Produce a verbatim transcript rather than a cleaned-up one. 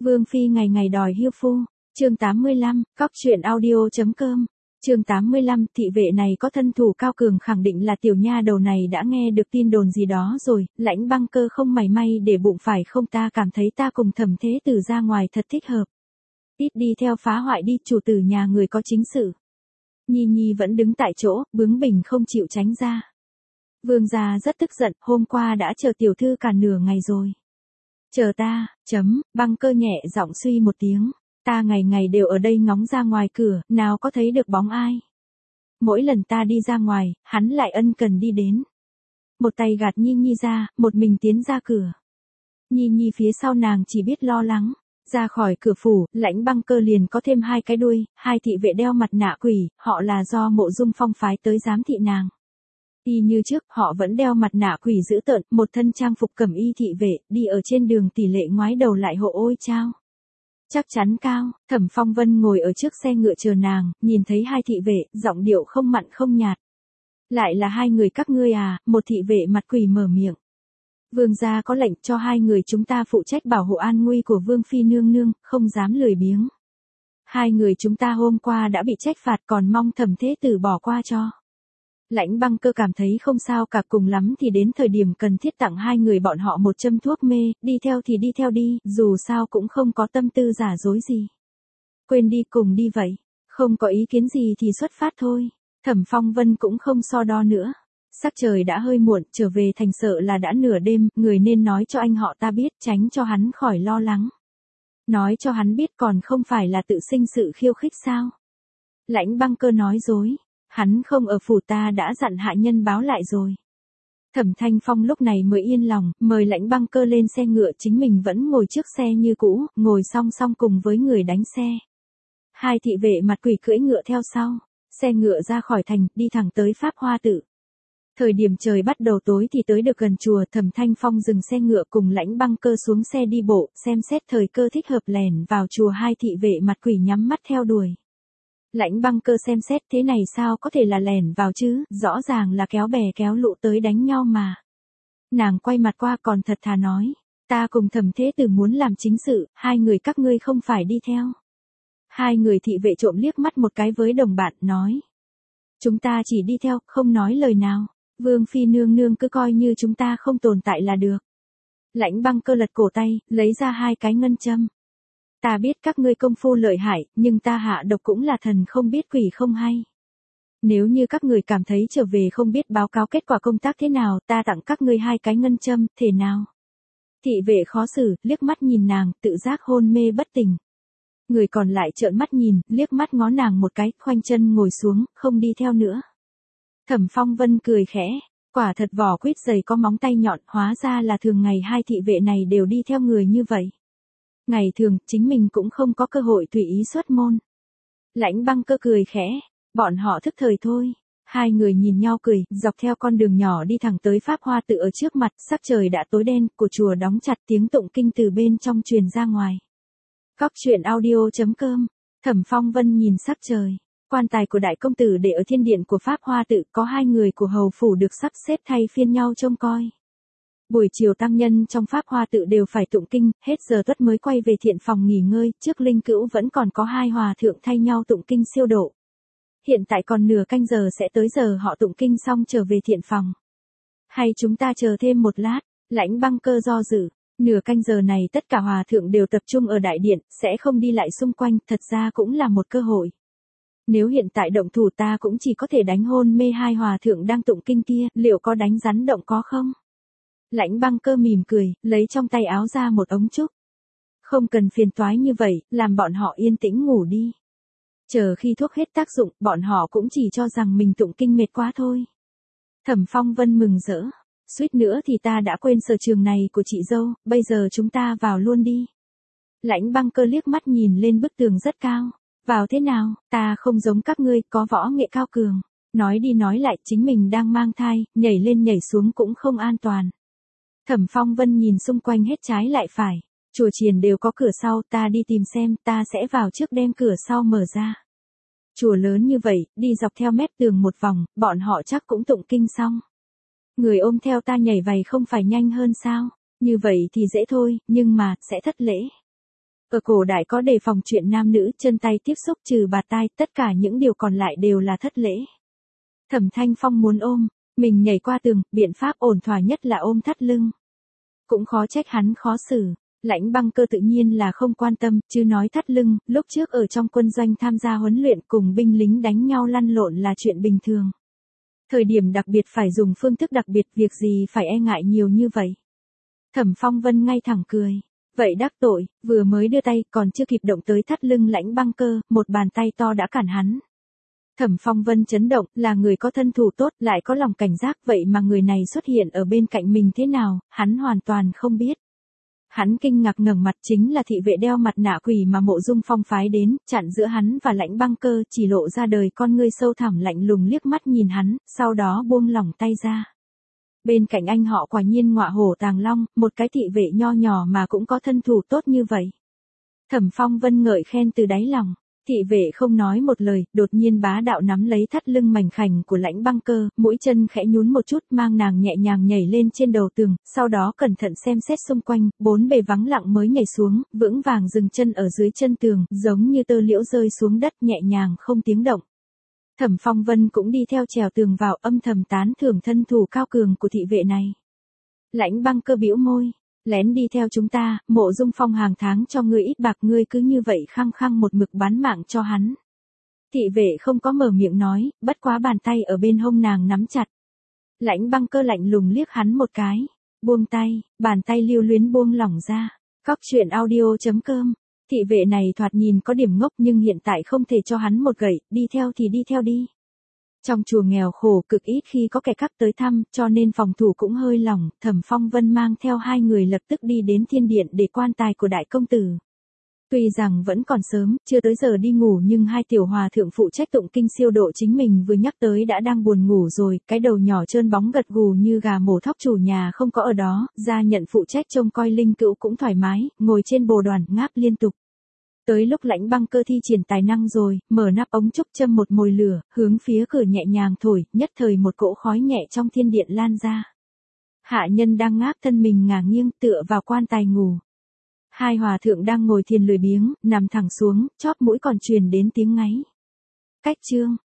Vương Phi ngày ngày đòi hiêu phu, chương tám mươi lăm, cóc truyện audio.com, chương tám mươi lăm, thị vệ này có thân thủ cao cường khẳng định là tiểu nha đầu này đã nghe được tin đồn gì đó rồi, Lãnh Băng Cơ không mảy may để bụng phải không, ta cảm thấy ta cùng Thẩm Thế Tử ra ngoài thật thích hợp. Ít đi theo phá hoại đi, chủ tử nhà người có chính sự. Nhi Nhi vẫn đứng tại chỗ, bướng bỉnh không chịu tránh ra. Vương gia rất tức giận, hôm qua đã chờ tiểu thư cả nửa ngày rồi. Chờ ta, chấm, Băng Cơ nhẹ giọng suy một tiếng. Ta ngày ngày đều ở đây ngóng ra ngoài cửa, nào có thấy được bóng ai. Mỗi lần ta đi ra ngoài, hắn lại ân cần đi đến. Một tay gạt Nhi Nhi ra, một mình tiến ra cửa. Nhi Nhi phía sau nàng chỉ biết lo lắng. Ra khỏi cửa phủ, Lãnh Băng Cơ liền có thêm hai cái đuôi, hai thị vệ đeo mặt nạ quỷ, họ là do Mộ Dung Phong phái tới giám thị nàng. Y như trước, họ vẫn đeo mặt nạ quỷ dữ tợn, một thân trang phục cẩm y thị vệ, đi ở trên đường tỷ lệ ngoái đầu lại hộ ôi chao. Chắc chắn cao, Thẩm Phong Vân ngồi ở trước xe ngựa chờ nàng, nhìn thấy hai thị vệ, giọng điệu không mặn không nhạt. Lại là hai người các ngươi à, một thị vệ mặt quỷ mở miệng. Vương gia có lệnh cho hai người chúng ta phụ trách bảo hộ an nguy của Vương Phi nương nương, không dám lười biếng. Hai người chúng ta hôm qua đã bị trách phạt còn mong Thẩm Thế Tử bỏ qua cho. Lãnh Băng Cơ cảm thấy không sao cả, cùng lắm thì đến thời điểm cần thiết tặng hai người bọn họ một châm thuốc mê, đi theo thì đi theo đi, dù sao cũng không có tâm tư giả dối gì. Quên đi, cùng đi vậy, không có ý kiến gì thì xuất phát thôi. Thẩm Phong Vân cũng không so đo nữa. Sắc trời đã hơi muộn, trở về thành sợ là đã nửa đêm, người nên nói cho anh họ ta biết, tránh cho hắn khỏi lo lắng. Nói cho hắn biết còn không phải là tự sinh sự khiêu khích sao. Lãnh Băng Cơ nói dối. Hắn không ở phủ, ta đã dặn hạ nhân báo lại rồi. Thẩm Thanh Phong lúc này mới yên lòng, mời Lãnh Băng Cơ lên xe ngựa, chính mình vẫn ngồi trước xe như cũ, ngồi song song cùng với người đánh xe. Hai thị vệ mặt quỷ cưỡi ngựa theo sau, xe ngựa ra khỏi thành, đi thẳng tới Pháp Hoa Tự. Thời điểm trời bắt đầu tối thì tới được gần chùa, Thẩm Thanh Phong dừng xe ngựa cùng Lãnh Băng Cơ xuống xe đi bộ, xem xét thời cơ thích hợp lẻn vào chùa, hai thị vệ mặt quỷ nhắm mắt theo đuổi. Lãnh Băng Cơ xem xét, thế này sao có thể là lẻn vào chứ, rõ ràng là kéo bè kéo lũ tới đánh nhau mà. Nàng quay mặt qua còn thật thà nói, ta cùng Thẩm Thế Tử muốn làm chính sự, hai người các ngươi không phải đi theo. Hai người thị vệ trộm liếc mắt một cái với đồng bạn, nói. Chúng ta chỉ đi theo, không nói lời nào, Vương Phi nương nương cứ coi như chúng ta không tồn tại là được. Lãnh Băng Cơ lật cổ tay, lấy ra hai cái ngân châm. Ta biết các ngươi công phu lợi hại, nhưng ta hạ độc cũng là thần không biết quỷ không hay. Nếu như các người cảm thấy trở về không biết báo cáo kết quả công tác thế nào, ta tặng các ngươi hai cái ngân châm, thể nào? Thị vệ khó xử, liếc mắt nhìn nàng, tự giác hôn mê bất tỉnh. Người còn lại trợn mắt nhìn, liếc mắt ngó nàng một cái, khoanh chân ngồi xuống, không đi theo nữa. Thẩm Phong Vân cười khẽ, quả thật vỏ quýt dày có móng tay nhọn, hóa ra là thường ngày hai thị vệ này đều đi theo người như vậy. Ngày thường, chính mình cũng không có cơ hội tùy ý xuất môn. Lãnh Băng Cơ cười khẽ, bọn họ thức thời thôi. Hai người nhìn nhau cười, dọc theo con đường nhỏ đi thẳng tới Pháp Hoa Tự, ở trước mặt, sắc trời đã tối đen, của chùa đóng chặt, tiếng tụng kinh từ bên trong truyền ra ngoài. Cóc truyện audio.com, Thẩm Phong Vân nhìn sắc trời. Quan tài của đại công tử để ở thiên điện của Pháp Hoa Tự, có hai người của hầu phủ được sắp xếp thay phiên nhau trông coi. Buổi chiều tăng nhân trong Pháp Hoa Tự đều phải tụng kinh, hết giờ tuất mới quay về thiện phòng nghỉ ngơi, trước linh cữu vẫn còn có hai hòa thượng thay nhau tụng kinh siêu độ. Hiện tại còn nửa canh giờ sẽ tới giờ họ tụng kinh xong trở về thiện phòng. Hay chúng ta chờ thêm một lát, Lãnh Băng Cơ do dự, nửa canh giờ này tất cả hòa thượng đều tập trung ở đại điện, sẽ không đi lại xung quanh, thật ra cũng là một cơ hội. Nếu hiện tại động thủ ta cũng chỉ có thể đánh hôn mê hai hòa thượng đang tụng kinh kia, liệu có đánh rắn động có không? Lãnh Băng Cơ mỉm cười, lấy trong tay áo ra một ống trúc. Không cần phiền toái như vậy, làm bọn họ yên tĩnh ngủ đi. Chờ khi thuốc hết tác dụng, bọn họ cũng chỉ cho rằng mình tụng kinh mệt quá thôi. Thẩm Phong Vân mừng rỡ. Suýt nữa thì ta đã quên sở trường này của chị dâu, bây giờ chúng ta vào luôn đi. Lãnh Băng Cơ liếc mắt nhìn lên bức tường rất cao. Vào thế nào, ta không giống các ngươi, có võ nghệ cao cường. Nói đi nói lại, chính mình đang mang thai, nhảy lên nhảy xuống cũng không an toàn. Thẩm Phong Vân nhìn xung quanh hết trái lại phải. Chùa chiền đều có cửa sau, ta đi tìm xem, ta sẽ vào trước đem cửa sau mở ra. Chùa lớn như vậy, đi dọc theo mép tường một vòng, bọn họ chắc cũng tụng kinh xong. Người ôm theo ta nhảy vầy không phải nhanh hơn sao? Như vậy thì dễ thôi, nhưng mà, sẽ thất lễ. Ở cổ đại có đề phòng chuyện nam nữ chân tay tiếp xúc trừ bạt tai, tất cả những điều còn lại đều là thất lễ. Thẩm Thanh Phong muốn ôm, mình nhảy qua tường, biện pháp ổn thỏa nhất là ôm thắt lưng. Cũng khó trách hắn khó xử. Lãnh Băng Cơ tự nhiên là không quan tâm, chứ nói thắt lưng, lúc trước ở trong quân doanh tham gia huấn luyện cùng binh lính đánh nhau lăn lộn là chuyện bình thường. Thời điểm đặc biệt phải dùng phương thức đặc biệt, việc gì phải e ngại nhiều như vậy. Thẩm Phong Vân ngay thẳng cười. Vậy đắc tội, vừa mới đưa tay còn chưa kịp động tới thắt lưng Lãnh Băng Cơ, một bàn tay to đã cản hắn. Thẩm Phong Vân chấn động, là người có thân thủ tốt, lại có lòng cảnh giác, vậy mà người này xuất hiện ở bên cạnh mình thế nào, hắn hoàn toàn không biết. Hắn kinh ngạc ngẩng mặt, chính là thị vệ đeo mặt nạ quỷ mà Mộ Dung Phong phái đến, chặn giữa hắn và Lãnh Băng Cơ, chỉ lộ ra đời con ngươi sâu thẳm lạnh lùng liếc mắt nhìn hắn, sau đó buông lỏng tay ra. Bên cạnh anh họ quả nhiên ngọa hổ tàng long, một cái thị vệ nho nhỏ mà cũng có thân thủ tốt như vậy. Thẩm Phong Vân ngợi khen từ đáy lòng. Thị vệ không nói một lời, đột nhiên bá đạo nắm lấy thắt lưng mảnh khảnh của Lãnh Băng Cơ, mũi chân khẽ nhún một chút, mang nàng nhẹ nhàng nhảy lên trên đầu tường, sau đó cẩn thận xem xét xung quanh, bốn bề vắng lặng mới nhảy xuống, vững vàng dừng chân ở dưới chân tường, giống như tơ liễu rơi xuống đất nhẹ nhàng không tiếng động. Thẩm Phong Vân cũng đi theo trèo tường vào, âm thầm tán thưởng thân thủ cao cường của thị vệ này. Lãnh Băng Cơ bĩu môi. Lén đi theo chúng ta, Mộ Dung Phong hàng tháng cho ngươi ít bạc, ngươi cứ như vậy khăng khăng một mực bán mạng cho hắn. Thị vệ không có mở miệng nói, bất quá bàn tay ở bên hông nàng nắm chặt. Lãnh Băng Cơ lạnh lùng liếc hắn một cái, buông tay, bàn tay lưu luyến buông lỏng ra. Cóc truyện audio chấm com. Thị vệ này thoạt nhìn có điểm ngốc nhưng hiện tại không thể cho hắn một gậy, đi theo thì đi theo đi. Trong chùa nghèo khổ cực ít khi có kẻ khác tới thăm, cho nên phòng thủ cũng hơi lỏng, Thẩm Phong Vân mang theo hai người lập tức đi đến thiên điện để quan tài của đại công tử. Tuy rằng vẫn còn sớm, chưa tới giờ đi ngủ nhưng hai tiểu hòa thượng phụ trách tụng kinh siêu độ chính mình vừa nhắc tới đã đang buồn ngủ rồi, cái đầu nhỏ trơn bóng gật gù như gà mổ thóc, chủ nhà không có ở đó, gia nhận phụ trách trông coi linh cữu cũng thoải mái, ngồi trên bồ đoàn ngáp liên tục. Tới lúc Lãnh Băng Cơ thi triển tài năng rồi, mở nắp ống trúc châm một mồi lửa, hướng phía cửa nhẹ nhàng thổi, nhất thời một cỗ khói nhẹ trong thiên điện lan ra. Hạ nhân đang ngáp thân mình ngả nghiêng tựa vào quan tài ngủ. Hai hòa thượng đang ngồi thiền lười biếng, nằm thẳng xuống, chóp mũi còn truyền đến tiếng ngáy. Cách chương.